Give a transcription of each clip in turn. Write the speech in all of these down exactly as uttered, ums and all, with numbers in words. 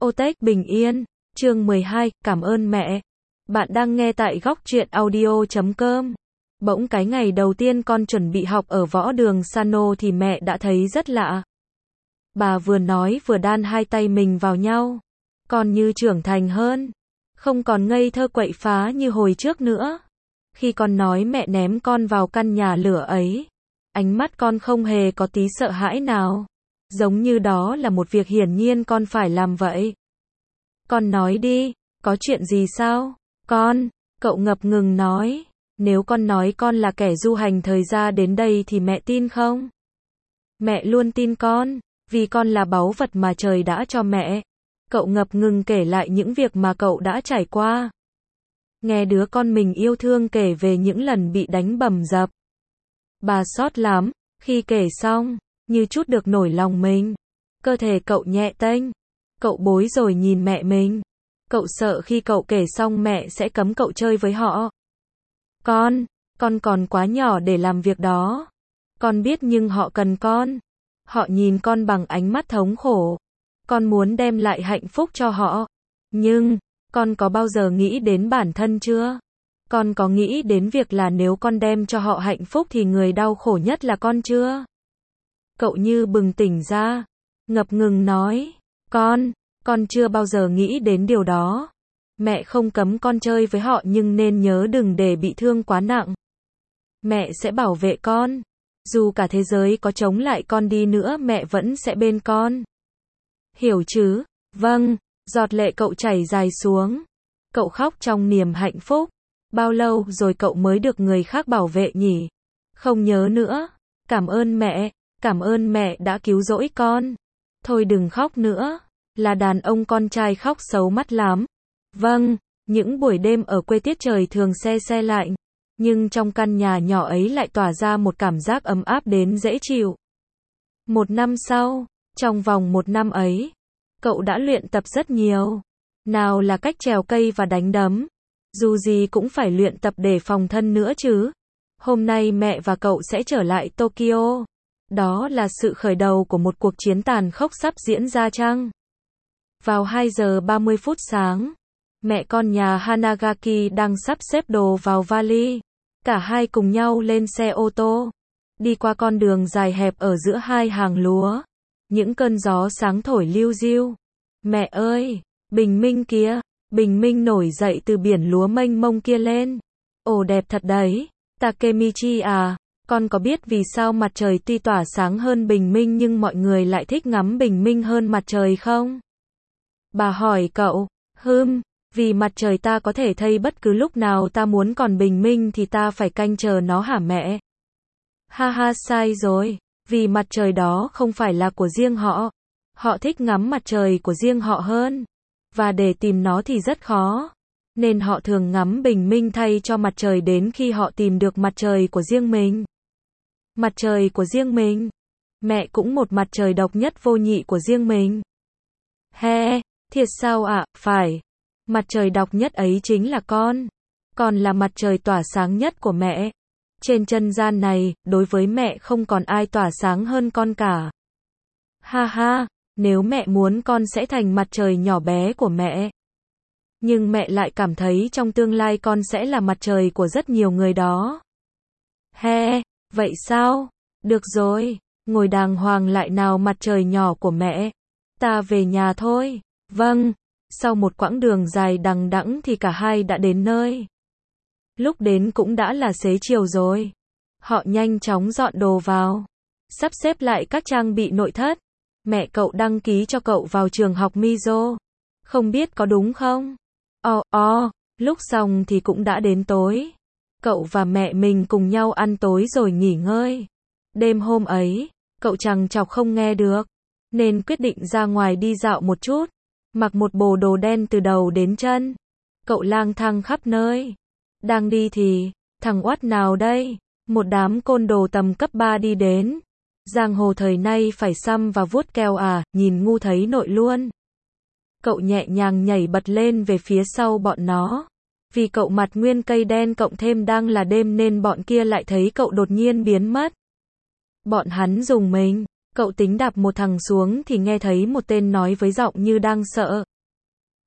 Otech bình yên. Chương mười hai, cảm ơn mẹ. Bạn đang nghe tại góc truyện audio chấm com. Bỗng cái ngày đầu tiên con chuẩn bị học ở võ đường Sano thì mẹ đã thấy rất lạ. Bà vừa nói vừa đan hai tay mình vào nhau. Con như trưởng thành hơn. Không còn ngây thơ quậy phá như hồi trước nữa. Khi con nói mẹ ném con vào căn nhà lửa ấy, ánh mắt con không hề có tí sợ hãi nào. Giống như đó là một việc hiển nhiên con phải làm vậy. Con nói đi, có chuyện gì sao? Con, cậu ngập ngừng nói. Nếu con nói con là kẻ du hành thời gian đến đây thì mẹ tin không? Mẹ luôn tin con, vì con là báu vật mà trời đã cho mẹ. Cậu ngập ngừng kể lại những việc mà cậu đã trải qua. Nghe đứa con mình yêu thương kể về những lần bị đánh bầm dập. Bà xót lắm, khi kể xong, như chút được nổi lòng mình. Cơ thể cậu nhẹ tênh. Cậu bối rồi nhìn mẹ mình. Cậu sợ khi cậu kể xong mẹ sẽ cấm cậu chơi với họ. Con, con còn quá nhỏ để làm việc đó. Con biết nhưng họ cần con. Họ nhìn con bằng ánh mắt thống khổ. Con muốn đem lại hạnh phúc cho họ. Nhưng, con có bao giờ nghĩ đến bản thân chưa? Con có nghĩ đến việc là nếu con đem cho họ hạnh phúc thì người đau khổ nhất là con chưa? Cậu như bừng tỉnh ra. Ngập ngừng nói. Con, con chưa bao giờ nghĩ đến điều đó. Mẹ không cấm con chơi với họ nhưng nên nhớ đừng để bị thương quá nặng. Mẹ sẽ bảo vệ con. Dù cả thế giới có chống lại con đi nữa mẹ vẫn sẽ bên con. Hiểu chứ? Vâng. Giọt lệ cậu chảy dài xuống. Cậu khóc trong niềm hạnh phúc. Bao lâu rồi cậu mới được người khác bảo vệ nhỉ? Không nhớ nữa. Cảm ơn mẹ. Cảm ơn mẹ đã cứu rỗi con. Thôi đừng khóc nữa. Là đàn ông con trai khóc xấu mắt lắm. Vâng, những buổi đêm ở quê tiết trời thường se se lạnh. Nhưng trong căn nhà nhỏ ấy lại tỏa ra một cảm giác ấm áp đến dễ chịu. Một năm sau, trong vòng một năm ấy, cậu đã luyện tập rất nhiều. Nào là cách trèo cây và đánh đấm. Dù gì cũng phải luyện tập để phòng thân nữa chứ. Hôm nay mẹ và cậu sẽ trở lại Tokyo. Đó là sự khởi đầu của một cuộc chiến tàn khốc sắp diễn ra chăng? Vào hai giờ ba mươi phút sáng, mẹ con nhà Hanagaki đang sắp xếp đồ vào vali. Cả hai cùng nhau lên xe ô tô. Đi qua con đường dài hẹp ở giữa hai hàng lúa. Những cơn gió sáng thổi liu riu. Mẹ ơi, bình minh kia, bình minh nổi dậy từ biển lúa mênh mông kia lên. Ồ đẹp thật đấy, Takemichi à, con có biết vì sao mặt trời tuy tỏa sáng hơn bình minh nhưng mọi người lại thích ngắm bình minh hơn mặt trời không? Bà hỏi cậu, hừm, vì mặt trời ta có thể thấy bất cứ lúc nào ta muốn còn bình minh thì ta phải canh chờ nó hả mẹ? Ha ha sai rồi, vì mặt trời đó không phải là của riêng họ. Họ thích ngắm mặt trời của riêng họ hơn. Và để tìm nó thì rất khó. Nên họ thường ngắm bình minh thay cho mặt trời đến khi họ tìm được mặt trời của riêng mình. Mặt trời của riêng mình. Mẹ cũng một mặt trời độc nhất vô nhị của riêng mình. He, thiệt sao ạ? À? Phải. Mặt trời độc nhất ấy chính là con. Con là mặt trời tỏa sáng nhất của mẹ. Trên chân gian này, đối với mẹ không còn ai tỏa sáng hơn con cả. Ha ha, nếu mẹ muốn con sẽ thành mặt trời nhỏ bé của mẹ. Nhưng mẹ lại cảm thấy trong tương lai con sẽ là mặt trời của rất nhiều người đó. He, vậy sao? Được rồi, ngồi đàng hoàng lại nào mặt trời nhỏ của mẹ. Ta về nhà thôi. Vâng. Sau một quãng đường dài đằng đẵng thì cả hai đã đến nơi. Lúc đến cũng đã là xế chiều rồi. Họ nhanh chóng dọn đồ vào. Sắp xếp lại các trang bị nội thất. Mẹ cậu đăng ký cho cậu vào trường học Mizo. Không biết có đúng không? Ồ, ồ, lúc xong thì cũng đã đến tối. Cậu và mẹ mình cùng nhau ăn tối rồi nghỉ ngơi. Đêm hôm ấy, cậu chằng chọc không nghe được. Nên quyết định ra ngoài đi dạo một chút. Mặc một bộ đồ đen từ đầu đến chân. Cậu lang thang khắp nơi. Đang đi thì, thằng oắt nào đây? Một đám côn đồ tầm cấp ba đi đến. Giang hồ thời nay phải xăm và vuốt keo à, nhìn ngu thấy nội luôn. Cậu nhẹ nhàng nhảy bật lên về phía sau bọn nó. Vì cậu mặt nguyên cây đen cộng thêm đang là đêm nên bọn kia lại thấy cậu đột nhiên biến mất. Bọn hắn dùng mình. Cậu tính đạp một thằng xuống thì nghe thấy một tên nói với giọng như đang sợ.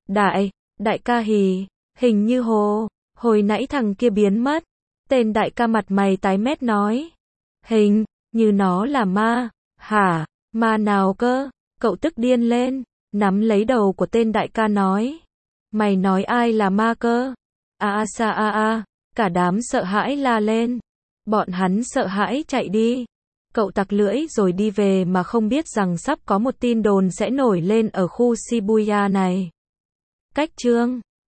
Đại, đại ca hì, hình như hồ, hồi nãy thằng kia biến mất. Tên đại ca mặt mày tái mét nói. Hình, như nó là ma. Hả, ma nào cơ? Cậu tức điên lên, nắm lấy đầu của tên đại ca nói. Mày nói ai là ma cơ? A a sa a a, cả đám sợ hãi la lên. Bọn hắn sợ hãi chạy đi. Cậu tặc lưỡi rồi đi về mà không biết rằng sắp có một tin đồn sẽ nổi lên ở khu Shibuya này. Cách chương